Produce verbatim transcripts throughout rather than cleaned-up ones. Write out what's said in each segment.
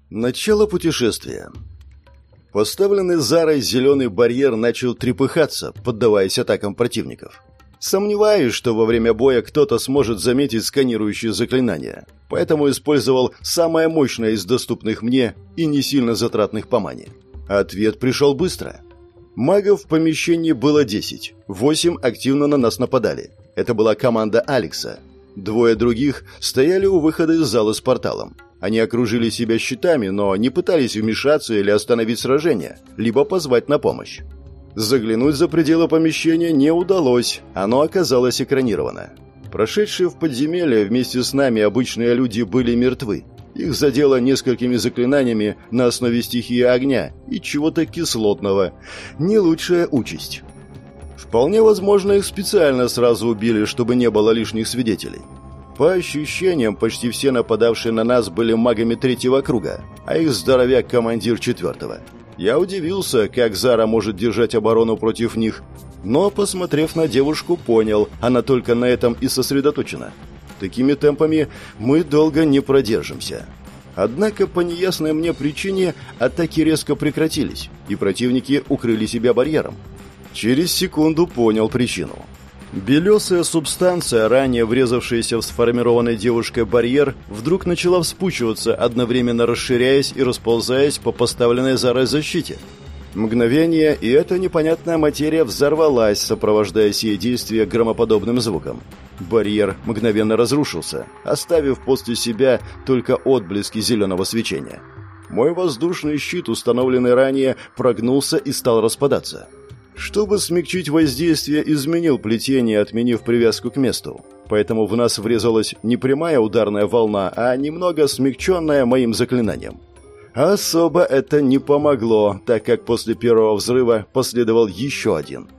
Начало путешествия. Поставленный Зарой зеленый барьер начал трепыхаться, поддаваясь атакам противников. Сомневаюсь, что во время боя кто-то сможет заметить сканирующие заклинания, поэтому использовал самое мощное из доступных мне и не сильно затратных по мане. Ответ пришел быстро. Магов в помещении было десять, восемь активно на нас нападали. Это была команда Алекса. Двое других стояли у выхода из зала с порталом. Они окружили себя щитами, но не пытались вмешаться или остановить сражение, либо позвать на помощь. Заглянуть за пределы помещения не удалось, оно оказалось экранировано. Прошедшие в подземелье вместе с нами обычные люди были мертвы. Их задело несколькими заклинаниями на основе стихии огня и чего-то кислотного. Не лучшая участь. Вполне возможно, их специально сразу убили, чтобы не было лишних свидетелей. По ощущениям, почти все нападавшие на нас были магами третьего круга, а их здоровяк – командир четвертого. Я удивился, как Зара может держать оборону против них, но, посмотрев на девушку, понял, она только на этом и сосредоточена. Такими темпами мы долго не продержимся. Однако, по неясной мне причине, атаки резко прекратились, и противники укрыли себя барьером. Через секунду понял причину. Белесая субстанция, ранее врезавшаяся в сформированный девушкой барьер, вдруг начала вспучиваться, одновременно расширяясь и расползаясь по поставленной Зарой защите. Мгновение, и эта непонятная материя взорвалась, сопровождая сие действие громоподобным звуком. Барьер мгновенно разрушился, оставив после себя только отблески зеленого свечения. Мой воздушный щит, установленный ранее, прогнулся и стал распадаться. Чтобы смягчить воздействие, изменил плетение, отменив привязку к месту. Поэтому в нас врезалась не прямая ударная волна, а немного смягченная моим заклинанием. Особо это не помогло, так как после первого взрыва последовал еще один.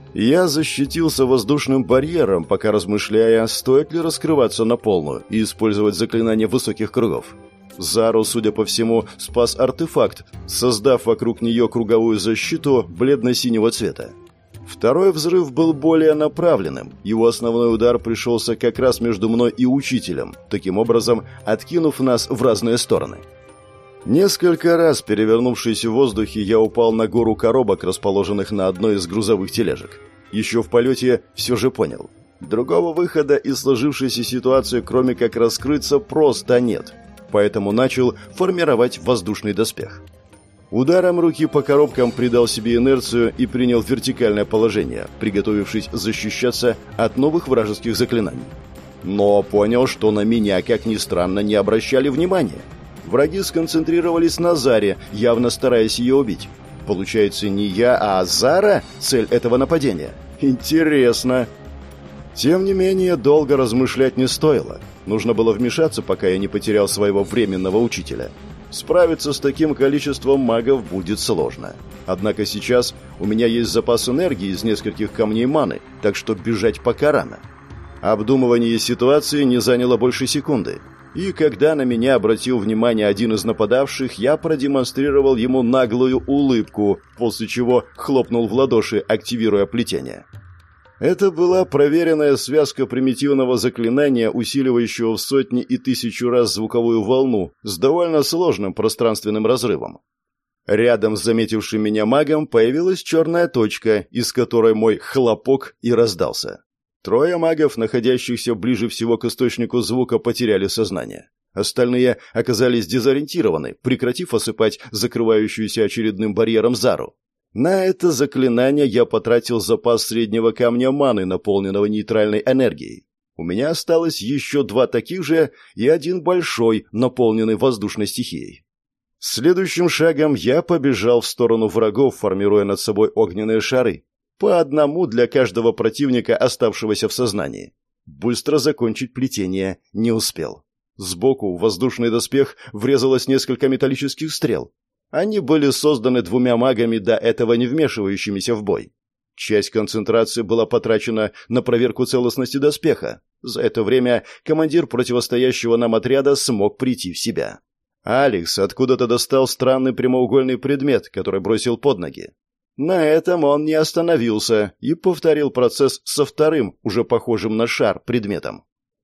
Я защитился воздушным барьером, пока размышляя, стоит ли раскрываться на полную и использовать заклинание высоких кругов. Зару, судя по всему, спас артефакт, создав вокруг нее круговую защиту бледно-синего цвета. Второй взрыв был более направленным. Его основной удар пришелся как раз между мной и учителем, таким образом откинув нас в разные стороны. Несколько раз, перевернувшись в воздухе, я упал на гору коробок, расположенных на одной из грузовых тележек. Еще в полете все же понял. Другого выхода из сложившейся ситуации, кроме как раскрыться, просто нет. Поэтому начал формировать воздушный доспех. Ударом руки по коробкам придал себе инерцию и принял вертикальное положение, приготовившись защищаться от новых вражеских заклинаний. Но понял, что на меня, как ни странно, не обращали внимания. Враги сконцентрировались на Заре, явно стараясь ее убить. Получается, не я, а Зара цель этого нападения? Интересно. Тем не менее, долго размышлять не стоило. Нужно было вмешаться, пока я не потерял своего временного учителя. Справиться с таким количеством магов будет сложно. Однако сейчас у меня есть запас энергии из нескольких камней маны, так что бежать пока рано. Обдумывание ситуации не заняло больше секунды. И когда на меня обратил внимание один из нападавших, я продемонстрировал ему наглую улыбку, после чего хлопнул в ладоши, активируя плетение. Это была проверенная связка примитивного заклинания, усиливающего в сотни и тысячу раз звуковую волну с довольно сложным пространственным разрывом. Рядом с заметившим меня магом появилась черная точка, из которой мой хлопок и раздался. Трое магов, находящихся ближе всего к источнику звука, потеряли сознание. Остальные оказались дезориентированы, прекратив осыпать закрывающуюся очередным барьером Зару. На это заклинание я потратил запас среднего камня маны, наполненного нейтральной энергией. У меня осталось еще два таких же и один большой, наполненный воздушной стихией. Следующим шагом я побежал в сторону врагов, формируя над собой огненные шары. По одному для каждого противника, оставшегося в сознании. Быстро закончить плетение не успел. Сбоку в воздушный доспех врезалось несколько металлических стрел. Они были созданы двумя магами, до этого не вмешивающимися в бой. Часть концентрации была потрачена на проверку целостности доспеха. За это время командир противостоящего нам отряда смог прийти в себя. Алекс откуда-то достал странный прямоугольный предмет, который бросил под ноги. На этом он не остановился и повторил процесс со вторым, уже похожим на шар, предметом.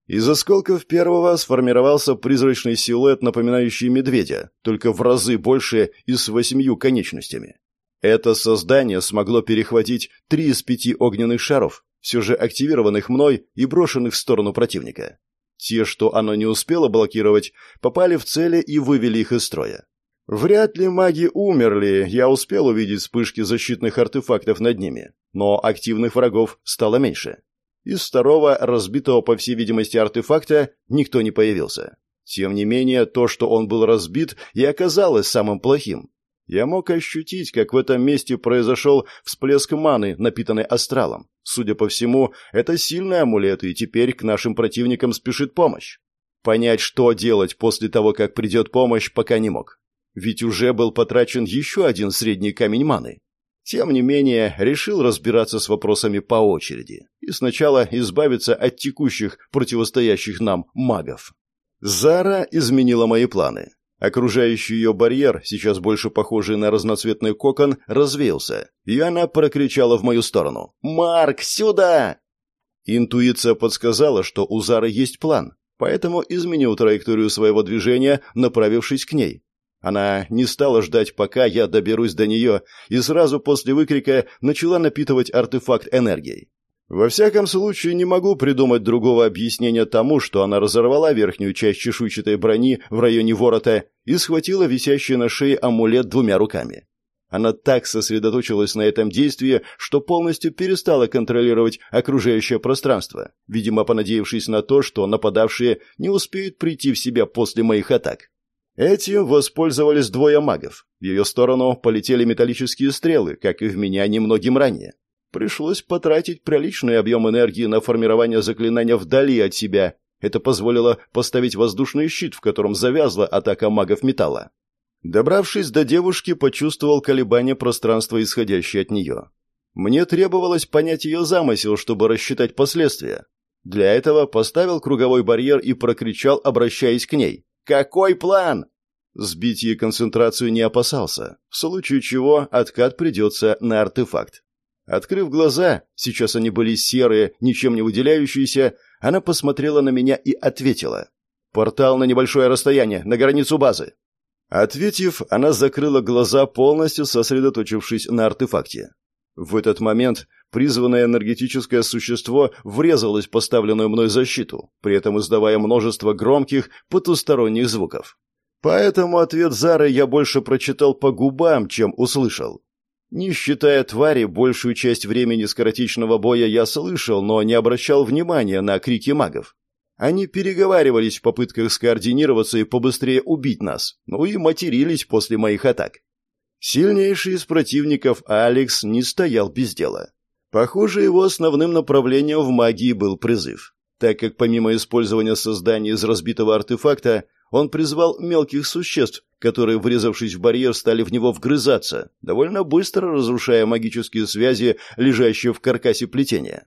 Из осколков первого сформировался призрачный силуэт, напоминающий медведя, только в разы больше и с восемью конечностями. Это создание смогло перехватить три из пяти огненных шаров, все же активированных мной и брошенных в сторону противника. Те, что оно не успело блокировать, попали в цели и вывели их из строя. Вряд ли маги умерли, я успел увидеть вспышки защитных артефактов над ними, но активных врагов стало меньше. Из второго, разбитого, по всей видимости, артефакта, никто не появился. Тем не менее, то, что он был разбит, и оказалось самым плохим. Я мог ощутить, как в этом месте произошел всплеск маны, напитанной астралом. Судя по всему, это сильный амулет, и теперь к нашим противникам спешит помощь. Понять, что делать после того, как придет помощь, пока не мог. Ведь уже был потрачен еще один средний камень маны. Тем не менее, решил разбираться с вопросами по очереди и сначала избавиться от текущих, противостоящих нам магов. Зара изменила мои планы. Окружающий ее барьер, сейчас больше похожий на разноцветный кокон, развеялся, и она прокричала в мою сторону: «Марк, сюда!» Интуиция подсказала, что у Зары есть план, поэтому изменил траекторию своего движения, направившись к ней. Она не стала ждать, пока я доберусь до нее, и сразу после выкрика начала напитывать артефакт энергией. Во всяком случае, не могу придумать другого объяснения тому, что она разорвала верхнюю часть чешуйчатой брони в районе ворота и схватила висящий на шее амулет двумя руками. Она так сосредоточилась на этом действии, что полностью перестала контролировать окружающее пространство, видимо, понадеявшись на то, что нападавшие не успеют прийти в себя после моих атак. Этим воспользовались двое магов. В ее сторону полетели металлические стрелы, как и в меня немногим ранее. Пришлось потратить приличный объем энергии на формирование заклинания вдали от себя. Это позволило поставить воздушный щит, в котором завязла атака магов металла. Добравшись до девушки, почувствовал колебания пространства, исходящее от нее. Мне требовалось понять ее замысел, чтобы рассчитать последствия. Для этого поставил круговой барьер и прокричал, обращаясь к ней: «Какой план?» Сбить ей концентрацию не опасался, в случае чего откат придется на артефакт. Открыв глаза, сейчас они были серые, ничем не выделяющиеся, она посмотрела на меня и ответила: «Портал на небольшое расстояние, на границу базы». Ответив, она закрыла глаза, полностью сосредоточившись на артефакте. В этот момент призванное энергетическое существо врезалось в поставленную мной защиту, при этом издавая множество громких потусторонних звуков. Поэтому ответ Зары я больше прочитал по губам, чем услышал. Не считая твари, большую часть времени скоротечного боя я слышал, но не обращал внимания на крики магов. Они переговаривались в попытках скоординироваться и побыстрее убить нас, ну и матерились после моих атак. Сильнейший из противников, Алекс, не стоял без дела. Похоже, его основным направлением в магии был призыв, так как помимо использования создания из разбитого артефакта, он призвал мелких существ, которые, врезавшись в барьер, стали в него вгрызаться, довольно быстро разрушая магические связи, лежащие в каркасе плетения.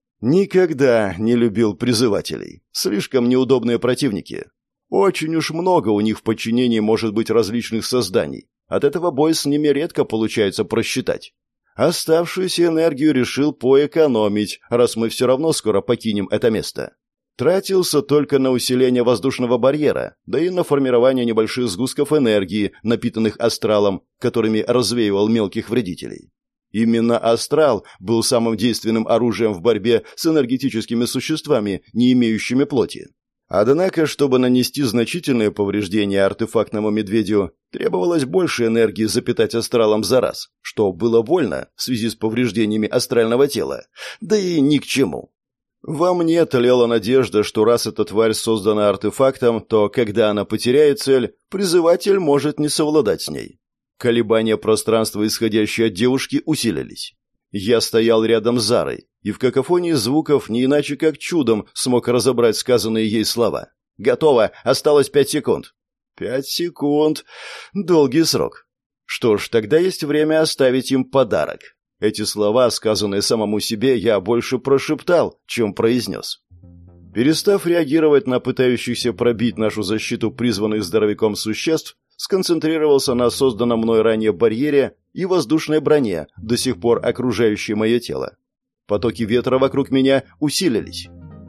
Никогда не любил призывателей. Слишком неудобные противники. Очень уж много у них в подчинении может быть различных созданий. От этого бой с ними редко получается просчитать. Оставшуюся энергию решил поэкономить, раз мы все равно скоро покинем это место. Тратился только на усиление воздушного барьера, да и на формирование небольших сгустков энергии, напитанных астралом, которыми развеивал мелких вредителей. Именно астрал был самым действенным оружием в борьбе с энергетическими существами, не имеющими плоти. Однако, чтобы нанести значительные повреждения артефактному медведю, требовалось больше энергии запитать астралом за раз, что было больно в связи с повреждениями астрального тела, да и ни к чему. Во мне тлела надежда, что раз эта тварь создана артефактом, то, когда она потеряет цель, призыватель может не совладать с ней. Колебания пространства, исходящие от девушки, усилились. Я стоял рядом с Зарой, и в какофонии звуков не иначе как чудом смог разобрать сказанные ей слова. «Готово! Осталось пять секунд!» «Пять секунд! Долгий срок!» Что ж, тогда есть время оставить им подарок. Эти слова, сказанные самому себе, я больше прошептал, чем произнес. Перестав реагировать на пытающихся пробить нашу защиту призванных здоровяком существ, сконцентрировался на созданном мной ранее барьере и воздушной броне, до сих пор окружающей мое тело. Потоки ветра вокруг меня усилились.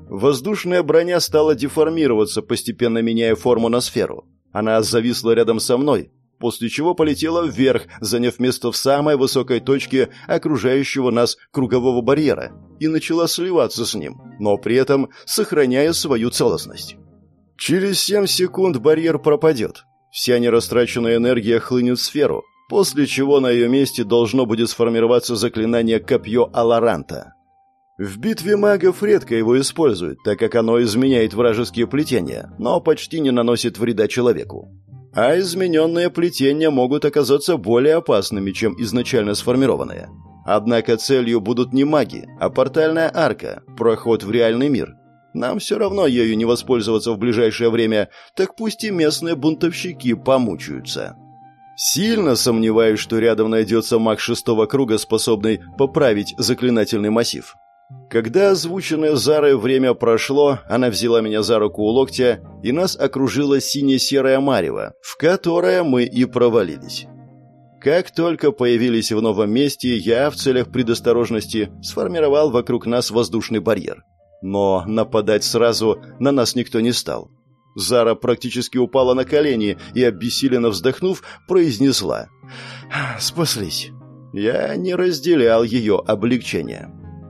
Воздушная броня стала деформироваться, постепенно меняя форму на сферу. Она зависла рядом со мной, после чего полетела вверх, заняв место в самой высокой точке окружающего нас кругового барьера, и начала сливаться с ним, но при этом сохраняя свою целостность. Через семь секунд барьер пропадет. Вся нерастраченная энергия хлынет в сферу, после чего на ее месте должно будет сформироваться заклинание «Копье Аларанта». В битве магов редко его используют, так как оно изменяет вражеские плетения, но почти не наносит вреда человеку. А измененные плетения могут оказаться более опасными, чем изначально сформированные. Однако целью будут не маги, а портальная арка, проход в реальный мир. Нам все равно ею не воспользоваться в ближайшее время, так пусть и местные бунтовщики помучаются. Сильно сомневаюсь, что рядом найдется маг шестого круга, способный поправить заклинательный массив. Когда озвученное Зарой время прошло, она взяла меня за руку у локтя, и нас окружила сине-серая марево, в которое мы и провалились. Как только появились в новом месте, я, в целях предосторожности, сформировал вокруг нас воздушный барьер. Но нападать сразу на нас никто не стал. Зара практически упала на колени и, обессиленно вздохнув, произнесла: «Спаслись». Я не разделял ее облегчение.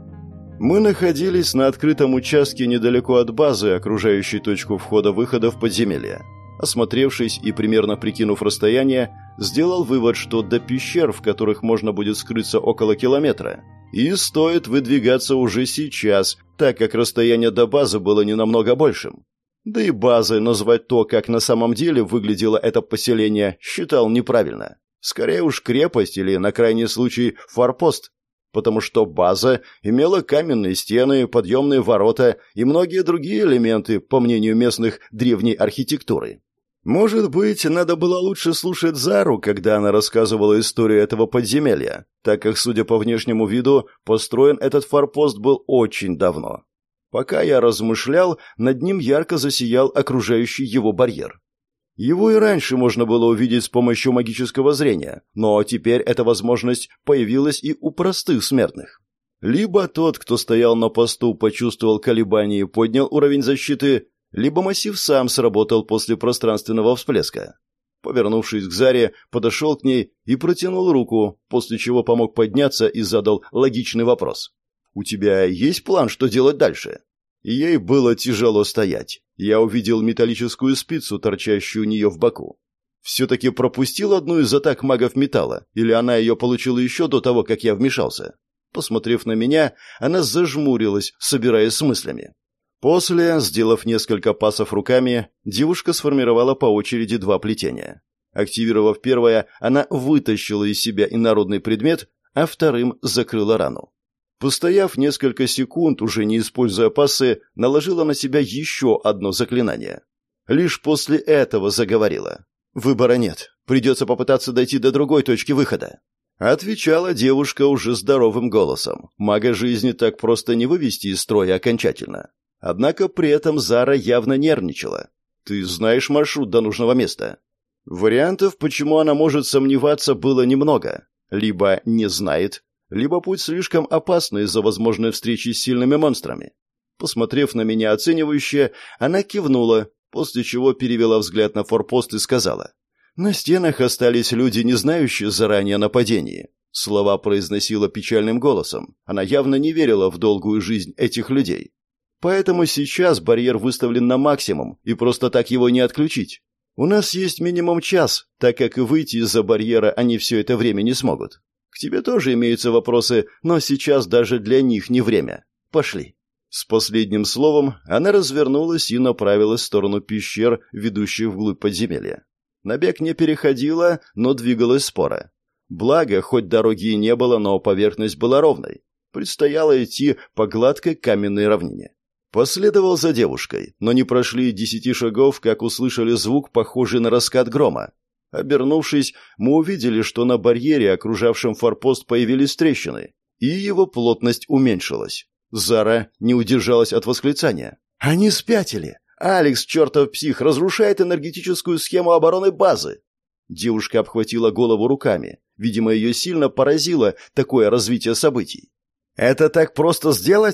Мы находились на открытом участке недалеко от базы, окружающей точку входа-выхода в подземелье. Осмотревшись и примерно прикинув расстояние, сделал вывод, что до пещер, в которых можно будет скрыться, около километра. И стоит выдвигаться уже сейчас, так как расстояние до базы было не намного большим. Да и базой назвать то, как на самом деле выглядело это поселение, считал неправильно. Скорее уж крепость или, на крайний случай, форпост. Потому что база имела каменные стены, подъемные ворота и многие другие элементы, по мнению местных, древней архитектуры. Может быть, надо было лучше слушать Зару, когда она рассказывала историю этого подземелья, так как, судя по внешнему виду, построен этот форпост был очень давно. Пока я размышлял, над ним ярко засиял окружающий его барьер. Его и раньше можно было увидеть с помощью магического зрения, но теперь эта возможность появилась и у простых смертных. Либо тот, кто стоял на посту, почувствовал колебания и поднял уровень защиты, либо массив сам сработал после пространственного всплеска. Повернувшись к Заре, подошел к ней и протянул руку, после чего помог подняться и задал логичный вопрос. «У тебя есть план, что делать дальше?» Ей было тяжело стоять. Я увидел металлическую спицу, торчащую у нее в боку. Все-таки пропустил одну из атак магов металла, или она ее получила еще до того, как я вмешался? Посмотрев на меня, она зажмурилась, собираясь с мыслями. После, сделав несколько пасов руками, девушка сформировала по очереди два плетения. Активировав первое, она вытащила из себя инородный предмет, а вторым закрыла рану. Постояв несколько секунд, уже не используя пассы, наложила на себя еще одно заклинание. Лишь после этого заговорила. «Выбора нет. Придется попытаться дойти до другой точки выхода». Отвечала девушка уже здоровым голосом. Мага жизни так просто не вывести из строя окончательно. Однако при этом Зара явно нервничала. «Ты знаешь маршрут до нужного места?» Вариантов, почему она может сомневаться, было немного. Либо не знает, либо путь слишком опасный из-за возможной встречи с сильными монстрами. Посмотрев на меня оценивающе, она кивнула, после чего перевела взгляд на форпост и сказала: «На стенах остались люди, не знающие заранее о нападении». Слова произносила печальным голосом. Она явно не верила в долгую жизнь этих людей. Поэтому сейчас барьер выставлен на максимум, и просто так его не отключить. У нас есть минимум час, так как и выйти из-за барьера они все это время не смогут. К тебе тоже имеются вопросы, но сейчас даже для них не время. Пошли». С последним словом она развернулась и направилась в сторону пещер, ведущих вглубь подземелья. На бег не переходила, но двигалась споро. Благо, хоть дороги и не было, но поверхность была ровной. Предстояло идти по гладкой каменной равнине. Последовал за девушкой, но не прошли десяти шагов, как услышали звук, похожий на раскат грома. Обернувшись, мы увидели, что на барьере, окружавшем форпост, появились трещины, и его плотность уменьшилась. Зара не удержалась от восклицания. «Они спятили! Алекс, чертов псих, разрушает энергетическую схему обороны базы!» Девушка обхватила голову руками. Видимо, ее сильно поразило такое развитие событий. «Это так просто сделать?»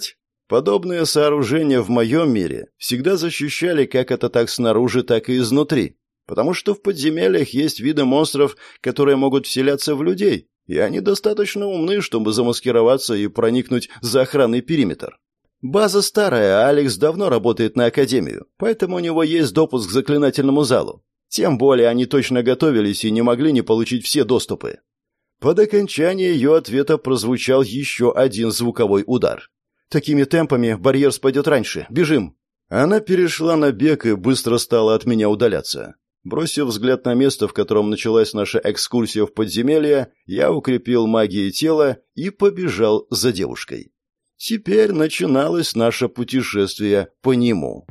Подобные сооружения в моем мире всегда защищали как это так снаружи, так и изнутри, потому что в подземельях есть виды монстров, которые могут вселяться в людей, и они достаточно умны, чтобы замаскироваться и проникнуть за охранный периметр. База старая, а Алекс давно работает на Академию, поэтому у него есть допуск к заклинательному залу. Тем более они точно готовились и не могли не получить все доступы. Под окончание ее ответа прозвучал еще один звуковой удар. «Такими темпами барьер спадет раньше. Бежим!» Она перешла на бег и быстро стала от меня удаляться. Бросив взгляд на место, в котором началась наша экскурсия в подземелье, я укрепил магией тела и побежал за девушкой. Теперь начиналось наше путешествие по нему.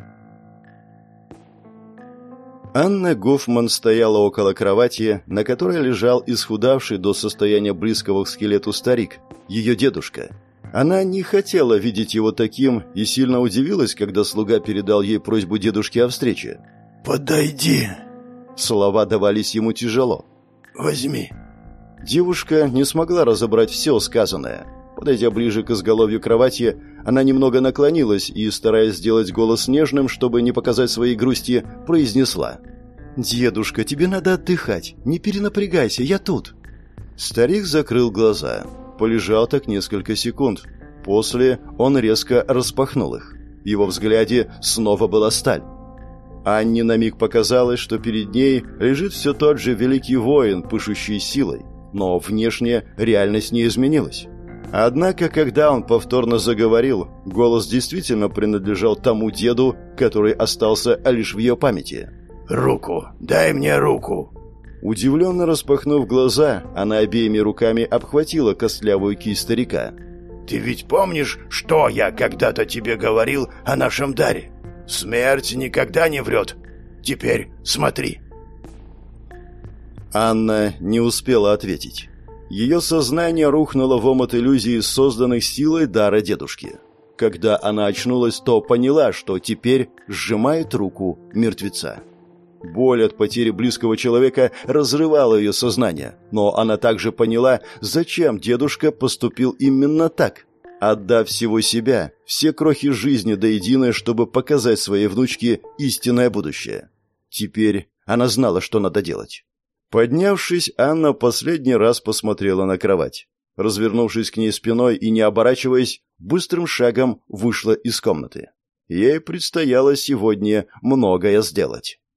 Анна Гофман стояла около кровати, на которой лежал исхудавший до состояния близкого к скелету старик, ее дедушка. Она не хотела видеть его таким и сильно удивилась, когда слуга передал ей просьбу дедушки о встрече. «Подойди!» Слова давались ему тяжело. «Возьми!» Девушка не смогла разобрать все сказанное. Подойдя ближе к изголовью кровати, она немного наклонилась и, стараясь сделать голос нежным, чтобы не показать своей грусти, произнесла: «Дедушка, тебе надо отдыхать. Не перенапрягайся, я тут». Старик закрыл глаза. Полежал так несколько секунд. После он резко распахнул их. В его взгляде снова была сталь. Анне на миг показалось, что перед ней лежит все тот же великий воин, пышущий силой, но внешне реальность не изменилась. Однако, когда он повторно заговорил, голос действительно принадлежал тому деду, который остался лишь в ее памяти. «Руку! Дай мне руку!» Удивленно распахнув глаза, она обеими руками обхватила костлявую кисть старика. «Ты ведь помнишь, что я когда-то тебе говорил о нашем даре? Смерть никогда не врет. Теперь смотри». Анна не успела ответить. Ее сознание рухнуло в омут иллюзий, созданных силой дара дедушки. Когда она очнулась, то поняла, что теперь сжимает руку мертвеца. Боль от потери близкого человека разрывала ее сознание, но она также поняла, зачем дедушка поступил именно так, отдав всего себя, все крохи жизни до единой, чтобы показать своей внучке истинное будущее. Теперь она знала, что надо делать. Поднявшись, Анна последний раз посмотрела на кровать. Развернувшись к ней спиной и не оборачиваясь, быстрым шагом вышла из комнаты. Ей предстояло сегодня многое сделать.